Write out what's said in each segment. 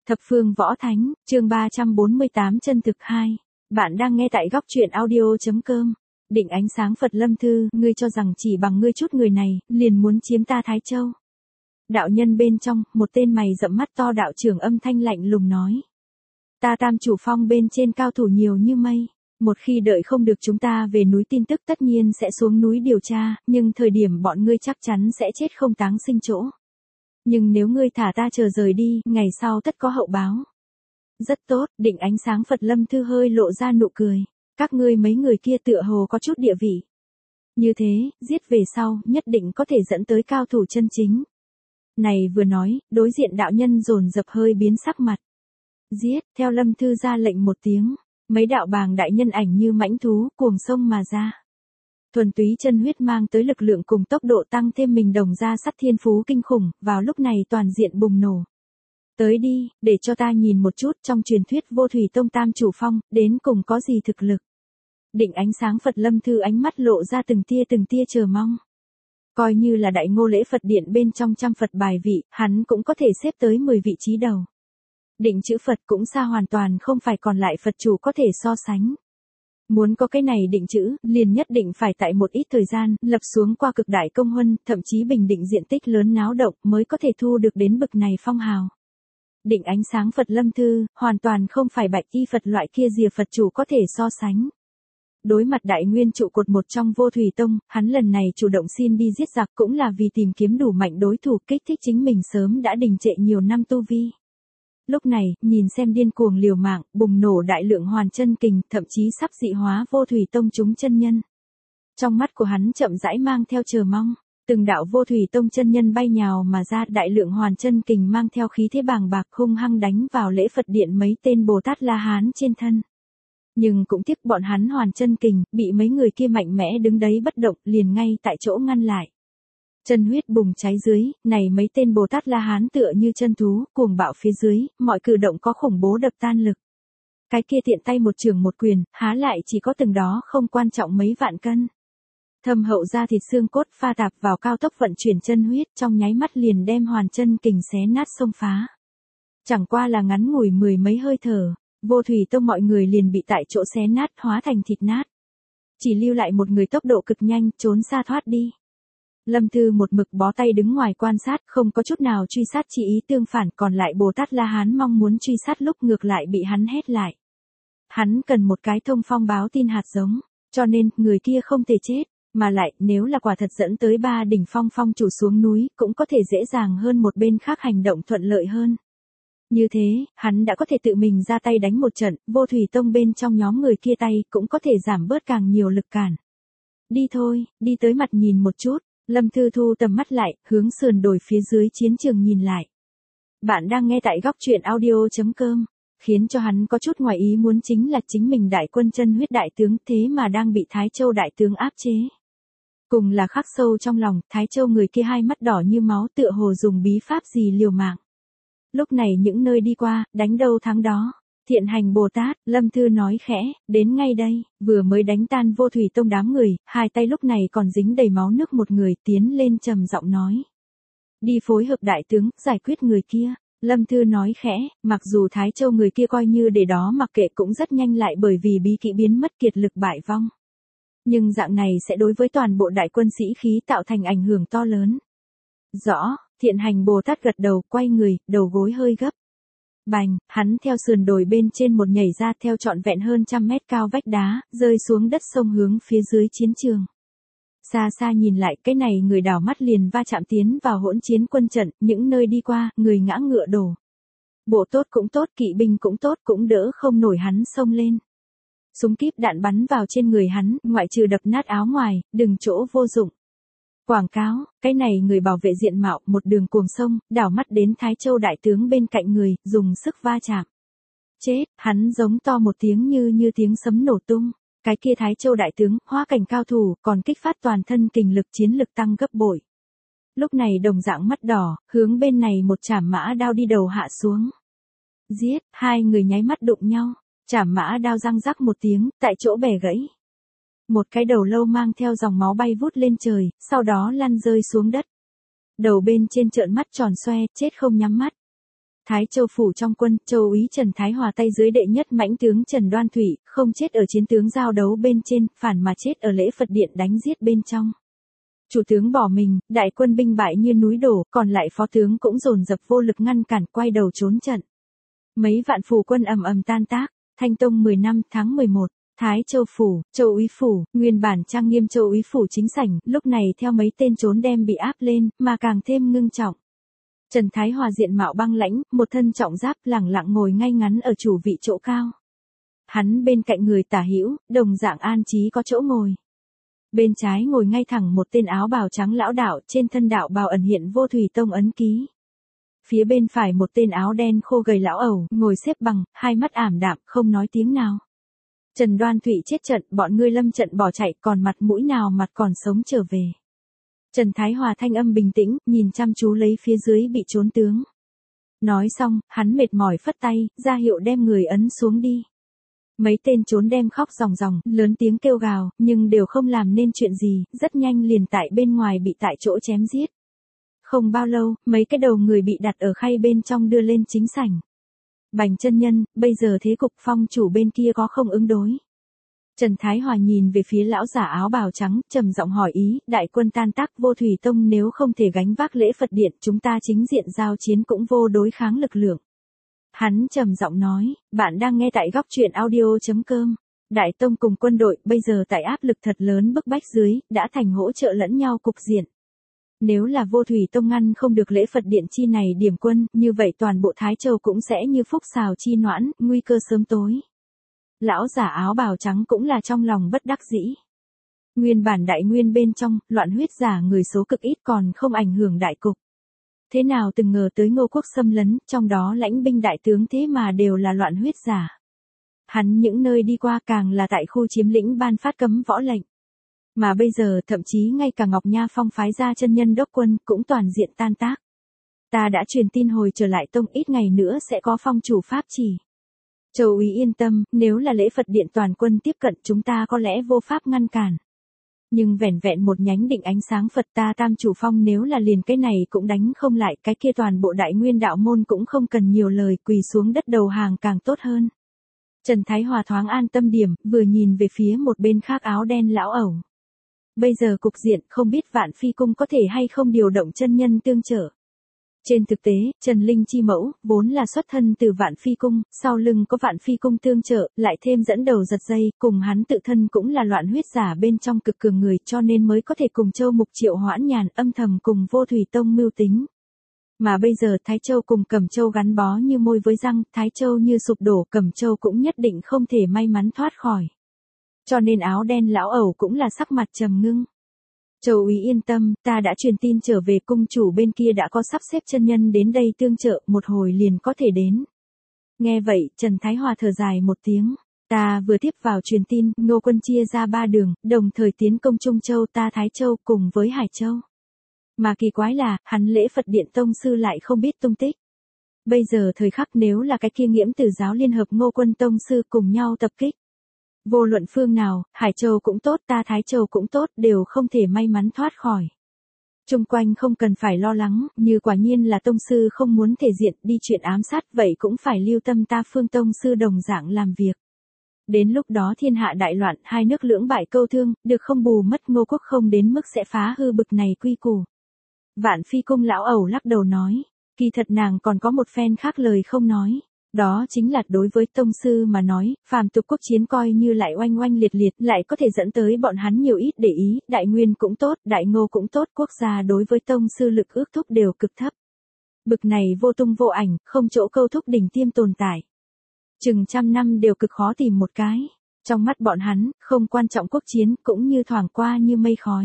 Thập phương võ thánh, chương 348 chân thực 2. Bạn đang nghe tại góc truyện audio.com. Định ánh sáng Phật Lâm Thư, ngươi cho rằng chỉ bằng ngươi chút người này, liền muốn chiếm ta Thái Châu. Đạo nhân bên trong, một tên mày rậm mắt to đạo trưởng âm thanh lạnh lùng nói. Ta Tam Chủ Phong bên trên cao thủ nhiều như mây. Một khi đợi không được chúng ta về núi tin tức tất nhiên sẽ xuống núi điều tra, nhưng thời điểm bọn ngươi chắc chắn sẽ chết không táng sinh chỗ. Nhưng nếu ngươi thả ta chờ rời đi, ngày sau tất có hậu báo. Rất tốt, Định ánh sáng Phật Lâm Thư hơi lộ ra nụ cười. Các ngươi mấy người kia tựa hồ có chút địa vị. Như thế, giết về sau, nhất định có thể dẫn tới cao thủ chân chính. Này vừa nói, đối diện đạo nhân dồn dập hơi biến sắc mặt. Giết, theo Lâm Thư ra lệnh một tiếng. Mấy đạo bàng đại nhân ảnh như mãnh thú, cuồng sông mà ra. Thuần túy chân huyết mang tới lực lượng cùng tốc độ tăng thêm mình đồng ra sắt thiên phú kinh khủng, vào lúc này toàn diện bùng nổ. Tới đi, để cho ta nhìn một chút trong truyền thuyết Vô Thủy Tông Tam Chủ Phong, đến cùng có gì thực lực. Định ánh sáng Phật Lâm Thư ánh mắt lộ ra từng tia chờ mong. Coi như là Đại Ngô Lễ Phật Điện bên trong trăm Phật bài vị, hắn cũng có thể xếp tới 10 vị trí đầu. Định chữ Phật cũng xa hoàn toàn không phải còn lại Phật chủ có thể so sánh. Muốn có cái này định chữ, liền nhất định phải tại một ít thời gian, lập xuống qua cực đại công huân, thậm chí bình định diện tích lớn náo động mới có thể thu được đến bực này phong hào. Định ánh sáng Phật Lâm Thư, hoàn toàn không phải bạch y Phật loại kia rìa Phật chủ có thể so sánh. Đối mặt đại nguyên trụ cột một trong Vô Thủy Tông, hắn lần này chủ động xin đi giết giặc cũng là vì tìm kiếm đủ mạnh đối thủ kích thích chính mình sớm đã đình trệ nhiều năm tu vi. Lúc này, nhìn xem điên cuồng liều mạng, bùng nổ đại lượng hoàn chân kình, thậm chí sắp dị hóa Vô Thủy Tông chúng chân nhân. Trong mắt của hắn chậm rãi mang theo chờ mong, từng đạo Vô Thủy Tông chân nhân bay nhào mà ra, đại lượng hoàn chân kình mang theo khí thế bàng bạc hung hăng đánh vào lễ Phật điện mấy tên Bồ Tát La Hán trên thân. Nhưng cũng tiếc bọn hắn hoàn chân kình, bị mấy người kia mạnh mẽ đứng đấy bất động, liền ngay tại chỗ ngăn lại. Chân huyết bùng cháy dưới, này mấy tên Bồ Tát La Hán tựa như chân thú, cuồng bạo phía dưới, mọi cử động có khủng bố đập tan lực. Cái kia tiện tay một trường một quyền, há lại chỉ có từng đó không quan trọng mấy vạn cân. Thâm hậu da thịt xương cốt pha tạp vào cao tốc vận chuyển chân huyết trong nháy mắt liền đem hoàn chân kình xé nát xông phá. Chẳng qua là ngắn ngủi 10 mấy hơi thở, Vô Thủy Tông mọi người liền bị tại chỗ xé nát hóa thành thịt nát. Chỉ lưu lại một người tốc độ cực nhanh trốn xa thoát đi. Lâm Thư một mực bó tay đứng ngoài quan sát, không có chút nào truy sát chỉ ý tương phản, còn lại Bồ Tát La Hán mong muốn truy sát lúc ngược lại bị hắn hét lại. Hắn cần một cái thông phong báo tin hạt giống, cho nên người kia không thể chết, mà lại nếu là quả thật dẫn tới ba đỉnh phong phong chủ xuống núi, cũng có thể dễ dàng hơn một bên khác hành động thuận lợi hơn. Như thế, hắn đã có thể tự mình ra tay đánh một trận, Vô Thủy Tông bên trong nhóm người kia tay cũng có thể giảm bớt càng nhiều lực cản. Đi thôi, đi tới mặt nhìn một chút. Lâm Thư thu tầm mắt lại, hướng sườn đồi phía dưới chiến trường nhìn lại. Bạn đang nghe tại góc truyện audio.com, khiến cho hắn có chút ngoài ý muốn chính là chính mình đại quân chân huyết đại tướng thế mà đang bị Thái Châu đại tướng áp chế. Cùng là khắc sâu trong lòng, Thái Châu người kia hai mắt đỏ như máu tựa hồ dùng bí pháp gì liều mạng. Lúc này những nơi đi qua, đánh đâu thắng đó. Thiện hành Bồ Tát, Lâm Thư nói khẽ, đến ngay đây, vừa mới đánh tan Vô Thủy Tông đám người, hai tay lúc này còn dính đầy máu nước một người tiến lên trầm giọng nói. Đi phối hợp đại tướng, giải quyết người kia. Lâm Thư nói khẽ, mặc dù Thái Châu người kia coi như để đó mặc kệ cũng rất nhanh lại bởi vì bí kỵ biến mất kiệt lực bại vong. Nhưng dạng này sẽ đối với toàn bộ đại quân sĩ khí tạo thành ảnh hưởng to lớn. Rõ, thiện hành Bồ Tát gật đầu, quay người, đầu gối hơi gấp. Bành, hắn theo sườn đồi bên trên một nhảy ra theo trọn vẹn hơn 100 mét cao vách đá, rơi xuống đất sông hướng phía dưới chiến trường. Xa xa nhìn lại, cái này người đảo mắt liền va chạm tiến vào hỗn chiến quân trận, những nơi đi qua, người ngã ngựa đổ. Bộ tốt cũng tốt, kỵ binh cũng tốt, cũng đỡ không nổi hắn xông lên. Súng kíp đạn bắn vào trên người hắn, ngoại trừ đập nát áo ngoài, đừng chỗ vô dụng. Quảng cáo, cái này người bảo vệ diện mạo một đường cuồng sông, đảo mắt đến Thái Châu đại tướng bên cạnh người, dùng sức va chạm. Chết, hắn giống to một tiếng như tiếng sấm nổ tung. Cái kia Thái Châu đại tướng, hóa cảnh cao thủ, còn kích phát toàn thân kình lực chiến lực tăng gấp bội. Lúc này đồng dạng mắt đỏ, hướng bên này một chảm mã đao đi đầu hạ xuống. Giết, hai người nháy mắt đụng nhau, chảm mã đao răng rắc một tiếng, tại chỗ bẻ gãy. Một cái đầu lâu mang theo dòng máu bay vút lên trời, sau đó lăn rơi xuống đất. Đầu bên trên trợn mắt tròn xoe, chết không nhắm mắt. Thái Châu phủ trong quân, Châu úy Trần Thái Hòa tay dưới đệ nhất mãnh tướng Trần Đoan Thủy, không chết ở chiến tướng giao đấu bên trên, phản mà chết ở lễ Phật điện đánh giết bên trong. Chủ tướng bỏ mình, đại quân binh bại như núi đổ, còn lại phó tướng cũng dồn dập vô lực ngăn cản, quay đầu trốn trận. Mấy vạn phù quân ầm ầm tan tác. Thanh Tông 10 năm tháng 11, Thái Châu phủ, Châu úy phủ, nguyên bản trang nghiêm Châu úy phủ chính sảnh, lúc này theo mấy tên trốn đem bị áp lên, mà càng thêm ngưng trọng. Trần Thái Hòa diện mạo băng lãnh, một thân trọng giáp lẳng lặng ngồi ngay ngắn ở chủ vị chỗ cao. Hắn bên cạnh người tả hữu, đồng dạng an trí có chỗ ngồi. Bên trái ngồi ngay thẳng một tên áo bào trắng lão đạo, trên thân đạo bào ẩn hiện vô thủy tông ấn ký. Phía bên phải một tên áo đen khô gầy lão ẩu, ngồi xếp bằng, hai mắt ảm đạm, không nói tiếng nào. Trần Đoan Thụy chết trận, bọn ngươi lâm trận bỏ chạy, còn mặt mũi nào mặt còn sống trở về. Trần Thái Hòa thanh âm bình tĩnh, nhìn chăm chú lấy phía dưới bị trốn tướng. Nói xong, hắn mệt mỏi phất tay, ra hiệu đem người ấn xuống đi. Mấy tên trốn đem khóc ròng ròng, lớn tiếng kêu gào, nhưng đều không làm nên chuyện gì, rất nhanh liền tại bên ngoài bị tại chỗ chém giết. Không bao lâu, mấy cái đầu người bị đặt ở khay bên trong đưa lên chính sảnh. Bành chân nhân, bây giờ thế cục phong chủ bên kia có không ứng đối. Trần Thái Hòa nhìn về phía lão giả áo bào trắng, trầm giọng hỏi ý, đại quân tan tác vô thủy tông nếu không thể gánh vác lễ Phật điện, chúng ta chính diện giao chiến cũng vô đối kháng lực lượng. Hắn trầm giọng nói, bạn đang nghe tại góc truyện audio.com. Đại tông cùng quân đội bây giờ tại áp lực thật lớn bức bách dưới, đã thành hỗ trợ lẫn nhau cục diện. Nếu là vô thủy tông ngăn không được lễ Phật điện chi này điểm quân, như vậy toàn bộ Thái Châu cũng sẽ như phúc xào chi noãn, nguy cơ sớm tối. Lão giả áo bào trắng cũng là trong lòng bất đắc dĩ. Nguyên bản đại nguyên bên trong, loạn huyết giả người số cực ít còn không ảnh hưởng đại cục. Thế nào từng ngờ tới Ngô Quốc xâm lấn, trong đó lãnh binh đại tướng thế mà đều là loạn huyết giả. Hắn những nơi đi qua càng là tại khu chiếm lĩnh ban phát cấm võ lệnh. Mà bây giờ thậm chí ngay cả Ngọc Nha Phong phái ra chân nhân đốc quân cũng toàn diện tan tác. Ta đã truyền tin hồi trở lại tông ít ngày nữa sẽ có phong chủ pháp chỉ. Châu úy yên tâm, nếu là lễ Phật điện toàn quân tiếp cận chúng ta có lẽ vô pháp ngăn cản. Nhưng vẻn vẹn một nhánh định ánh sáng Phật ta tam chủ phong nếu là liền cái này cũng đánh không lại, cái kia toàn bộ đại nguyên đạo môn cũng không cần nhiều lời, quỳ xuống đất đầu hàng càng tốt hơn. Trần Thái Hòa thoáng an tâm điểm, vừa nhìn về phía một bên khác áo đen lão ẩu. Bây giờ cục diện không biết Vạn Phi Cung có thể hay không điều động chân nhân tương trợ. Trên thực tế, Trần Linh chi mẫu, vốn là xuất thân từ Vạn Phi Cung, sau lưng có Vạn Phi Cung tương trợ, lại thêm dẫn đầu giật dây, cùng hắn tự thân cũng là loạn huyết giả bên trong cực cường người cho nên mới có thể cùng Châu Mục Triệu Hoãn Nhàn âm thầm cùng vô thủy tông mưu tính. Mà bây giờ Thái Châu cùng Cẩm Châu gắn bó như môi với răng, Thái Châu như sụp đổ, Cẩm Châu cũng nhất định không thể may mắn thoát khỏi. Cho nên áo đen lão ẩu cũng là sắc mặt trầm ngưng. Châu úy yên tâm, ta đã truyền tin trở về cung chủ bên kia đã có sắp xếp chân nhân đến đây tương trợ, một hồi liền có thể đến. Nghe vậy, Trần Thái Hòa thở dài một tiếng. Ta vừa tiếp vào truyền tin, Ngô quân chia ra 3 đường, đồng thời tiến công Trung Châu ta Thái Châu cùng với Hải Châu. Mà kỳ quái là, hắn lễ Phật điện tông sư lại không biết tung tích. Bây giờ thời khắc nếu là cái kia nghiễm tử giáo liên hợp Ngô quân tông sư cùng nhau tập kích. Vô luận phương nào, Hải Châu cũng tốt ta Thái Châu cũng tốt đều không thể may mắn thoát khỏi. Trung quanh không cần phải lo lắng, như quả nhiên là tông sư không muốn thể diện đi chuyện ám sát vậy cũng phải lưu tâm ta phương tông sư đồng dạng làm việc. Đến lúc đó thiên hạ đại loạn hai nước lưỡng bại câu thương, được không bù mất Ngô Quốc không đến mức sẽ phá hư bực này quy củ. Vạn Phi Cung lão ẩu lắc đầu nói, kỳ thật nàng còn có một phen khác lời không nói. Đó chính là đối với tông sư mà nói, phàm tục quốc chiến coi như lại oanh oanh liệt liệt lại có thể dẫn tới bọn hắn nhiều ít để ý, đại nguyên cũng tốt, đại ngô cũng tốt, quốc gia đối với tông sư lực ước thúc đều cực thấp. Bực này vô tung vô ảnh, không chỗ câu thúc đỉnh tiêm tồn tại. Chừng trăm năm đều cực khó tìm một cái. Trong mắt bọn hắn, không quan trọng quốc chiến cũng như thoảng qua như mây khói.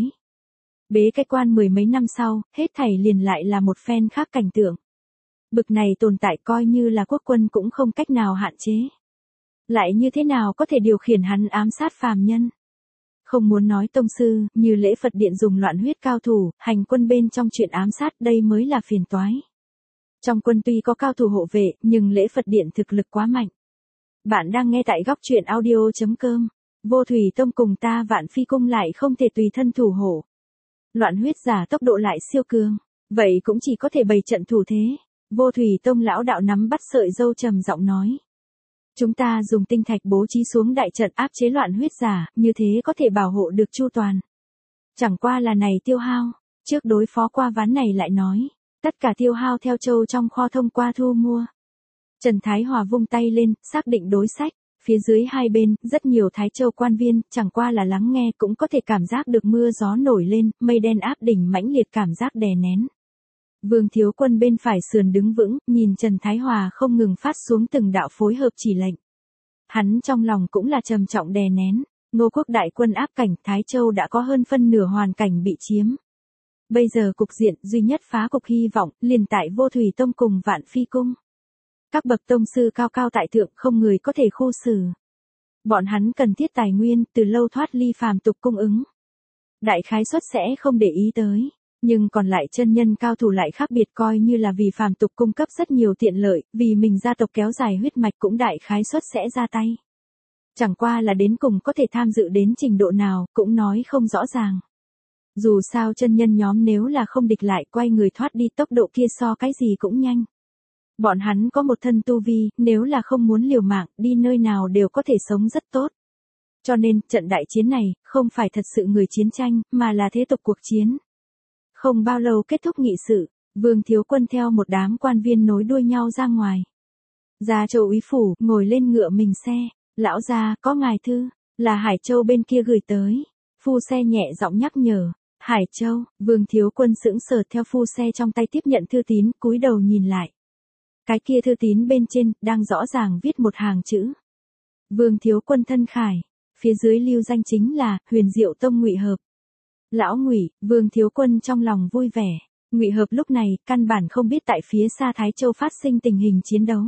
Bế cái quan 10 mấy năm sau, hết thảy liền lại là một phen khác cảnh tượng. Bực này tồn tại coi như là quốc quân cũng không cách nào hạn chế. Lại như thế nào có thể điều khiển hắn ám sát phàm nhân? Không muốn nói tông sư, như lễ Phật điện dùng loạn huyết cao thủ, hành quân bên trong chuyện ám sát đây mới là phiền toái. Trong quân tuy có cao thủ hộ vệ, nhưng lễ Phật điện thực lực quá mạnh. Bạn đang nghe tại góc truyện audio.com. Vô thủy tông cùng ta Vạn Phi Cung lại không thể tùy thân thủ hộ. Loạn huyết giả tốc độ lại siêu cường, vậy cũng chỉ có thể bày trận thủ thế. Vô Thủy Tông lão đạo nắm bắt sợi dâu trầm giọng nói. Chúng ta dùng tinh thạch bố trí xuống đại trận áp chế loạn huyết giả, như thế có thể bảo hộ được chu toàn. Chẳng qua là này tiêu hao, trước đối phó qua ván này lại nói, tất cả tiêu hao theo châu trong kho thông qua thu mua. Trần Thái Hòa vung tay lên, xác định đối sách, phía dưới hai bên, rất nhiều Thái Châu quan viên, chẳng qua là lắng nghe cũng có thể cảm giác được mưa gió nổi lên, mây đen áp đỉnh mãnh liệt cảm giác đè nén. Vương Thiếu Quân bên phải sườn đứng vững, nhìn Trần Thái Hòa không ngừng phát xuống từng đạo phối hợp chỉ lệnh. Hắn trong lòng cũng là trầm trọng đè nén, Ngô quốc đại quân áp cảnh Thái Châu đã có hơn phân nửa hoàn cảnh bị chiếm. Bây giờ cục diện duy nhất phá cục hy vọng, liền tại Vô Thủy Tông cùng Vạn Phi Cung. Các bậc tông sư cao cao tại thượng không người có thể khu xử. Bọn hắn cần thiết tài nguyên, từ lâu thoát ly phàm tục cung ứng. Đại khái suất sẽ không để ý tới. Nhưng còn lại chân nhân cao thủ lại khác biệt, coi như là vì phàm tục cung cấp rất nhiều tiện lợi, vì mình gia tộc kéo dài huyết mạch cũng đại khái suất sẽ ra tay. Chẳng qua là đến cùng có thể tham dự đến trình độ nào, cũng nói không rõ ràng. Dù sao chân nhân nhóm nếu là không địch lại quay người thoát đi tốc độ kia so cái gì cũng nhanh. Bọn hắn có một thân tu vi, nếu là không muốn liều mạng, đi nơi nào đều có thể sống rất tốt. Cho nên, trận đại chiến này, không phải thật sự người chiến tranh, mà là thế tục cuộc chiến. Không bao lâu kết thúc nghị sự, Vương Thiếu Quân theo một đám quan viên nối đuôi nhau ra ngoài. Gia Châu úy phủ, ngồi lên ngựa mình xe, lão gia, có ngài thư, là Hải Châu bên kia gửi tới. Phu xe nhẹ giọng nhắc nhở, Hải Châu, Vương Thiếu Quân sững sờ theo phu xe trong tay tiếp nhận thư tín, cúi đầu nhìn lại. Cái kia thư tín bên trên, đang rõ ràng viết một hàng chữ. Vương Thiếu Quân thân khải, phía dưới lưu danh chính là, Huyền Diệu Tông Ngụy Hợp. Lão Ngụy, Vương Thiếu Quân trong lòng vui vẻ. Ngụy Hợp lúc này, căn bản không biết tại phía xa Thái Châu phát sinh tình hình chiến đấu.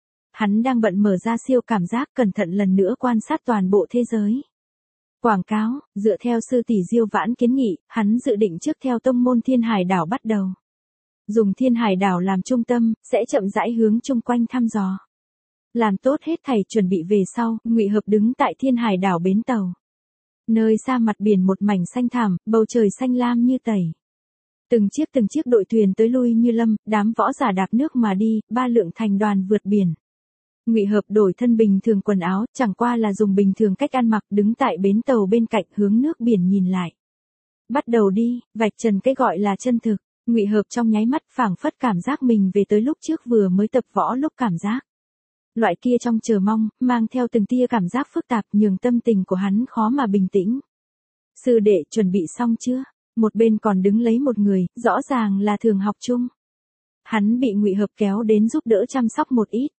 Hắn đang bận mở ra siêu cảm giác cẩn thận lần nữa quan sát toàn bộ thế giới. Quảng cáo, dựa theo sư tỷ Diêu Vãn kiến nghị, hắn dự định trước theo tông môn Thiên Hải đảo bắt đầu. Dùng Thiên Hải đảo làm trung tâm, sẽ chậm rãi hướng chung quanh thăm dò. Làm tốt hết thảy chuẩn bị về sau, Ngụy Hợp đứng tại Thiên Hải đảo bến tàu. Nơi xa mặt biển một mảnh xanh thẳm, bầu trời xanh lam như tẩy. Từng chiếc đội thuyền tới lui như lâm, đám võ giả đạp nước mà đi, ba lượng thành đoàn vượt biển. Ngụy Hợp đổi thân bình thường quần áo, chẳng qua là dùng bình thường cách ăn mặc, đứng tại bến tàu bên cạnh hướng nước biển nhìn lại. Bắt đầu đi, vạch trần cái gọi là chân thực. Ngụy Hợp trong nháy mắt phảng phất cảm giác mình về tới lúc trước vừa mới tập võ lúc cảm giác. Loại kia trong chờ mong, mang theo từng tia cảm giác phức tạp nhường tâm tình của hắn khó mà bình tĩnh. Sư đệ chuẩn bị xong chưa? Một bên còn đứng lấy một người, rõ ràng là Thường Học Trung. Hắn bị Ngụy Hợp kéo đến giúp đỡ chăm sóc một ít.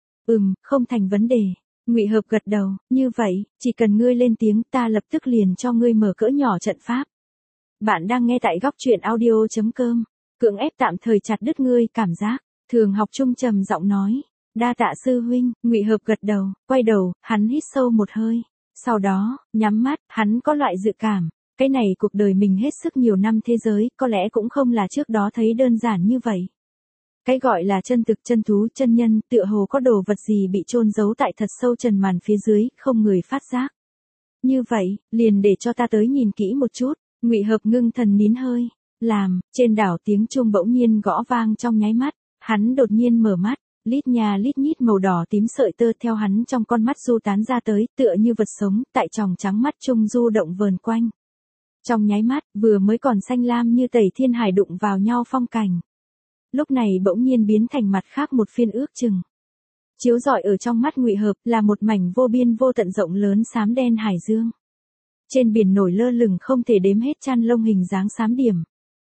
Không thành vấn đề. Ngụy Hợp gật đầu, như vậy, chỉ cần ngươi lên tiếng ta lập tức liền cho ngươi mở cỡ nhỏ trận pháp. Bạn đang nghe tại góc truyện audio.com. Cưỡng ép tạm thời chặt đứt ngươi cảm giác. Thường Học Trung trầm giọng nói. Đa tạ sư huynh, Ngụy Hợp gật đầu, quay đầu, hắn hít sâu một hơi. Sau đó, nhắm mắt, hắn có loại dự cảm. Cái này cuộc đời mình hết sức nhiều năm thế giới, có lẽ cũng không là trước đó thấy đơn giản như vậy. Cái gọi là chân thực chân thú chân nhân, tựa hồ có đồ vật gì bị chôn giấu tại thật sâu trần màn phía dưới, không người phát giác. Như vậy, liền để cho ta tới nhìn kỹ một chút. Ngụy Hợp ngưng thần nín hơi, làm, trên đảo tiếng chuông bỗng nhiên gõ vang trong nháy mắt, hắn đột nhiên mở mắt, lít nha lít nhít màu đỏ tím sợi tơ theo hắn trong con mắt du tán ra tới, tựa như vật sống, tại tròng trắng mắt trung du động vờn quanh. Trong nháy mắt, vừa mới còn xanh lam như tẩy thiên hải đụng vào nhau phong cảnh. Lúc này bỗng nhiên biến thành mặt khác một phiên ước chừng. Chiếu rọi ở trong mắt Ngụy Hợp là một mảnh vô biên vô tận rộng lớn xám đen hải dương. Trên biển nổi lơ lửng không thể đếm hết chăn lông hình dáng xám điểm.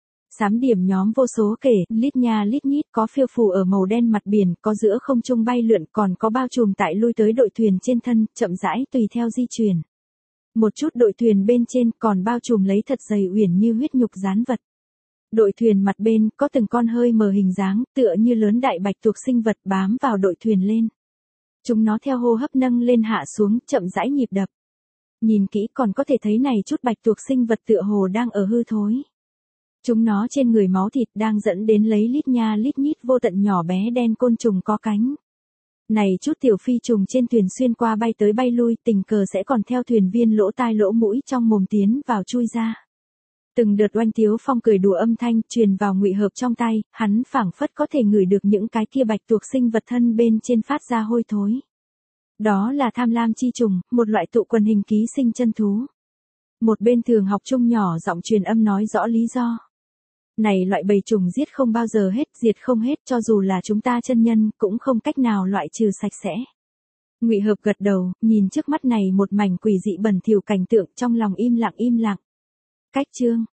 Xám điểm nhóm vô số kể, lít nha lít nhít, có phiêu phù ở màu đen mặt biển, có giữa không trung bay lượn, còn có bao trùm tại lui tới đội thuyền trên thân, chậm rãi tùy theo di chuyển. Một chút đội thuyền bên trên còn bao trùm lấy thật dày uyển như huyết nhục dán vật. Đội thuyền mặt bên có từng con hơi mờ hình dáng, tựa như lớn đại bạch tuộc sinh vật bám vào đội thuyền lên. Chúng nó theo hô hấp nâng lên hạ xuống, chậm rãi nhịp đập. Nhìn kỹ còn có thể thấy này chút bạch tuộc sinh vật tựa hồ đang ở hư thối. Chúng nó trên người máu thịt đang dẫn đến lấy lít nha lít nhít vô tận nhỏ bé đen côn trùng có cánh. Này chút tiểu phi trùng trên thuyền xuyên qua bay tới bay lui, tình cờ sẽ còn theo thuyền viên lỗ tai lỗ mũi trong mồm tiến vào chui ra. Từng đợt Oanh Tiếu Phong cười đùa âm thanh truyền vào Ngụy Hợp trong tay, hắn phảng phất có thể ngửi được những cái kia bạch tuộc sinh vật thân bên trên phát ra hôi thối. Đó là tham lam chi trùng, một loại tụ quần hình ký sinh chân thú. Một bên Thường Học Trung nhỏ giọng truyền âm nói rõ lý do. Này loại bầy trùng giết không bao giờ hết, diệt không hết, cho dù là chúng ta chân nhân, cũng không cách nào loại trừ sạch sẽ. Ngụy Hợp gật đầu, nhìn trước mắt này một mảnh quỷ dị bẩn thỉu cảnh tượng, trong lòng im lặng. Cách chương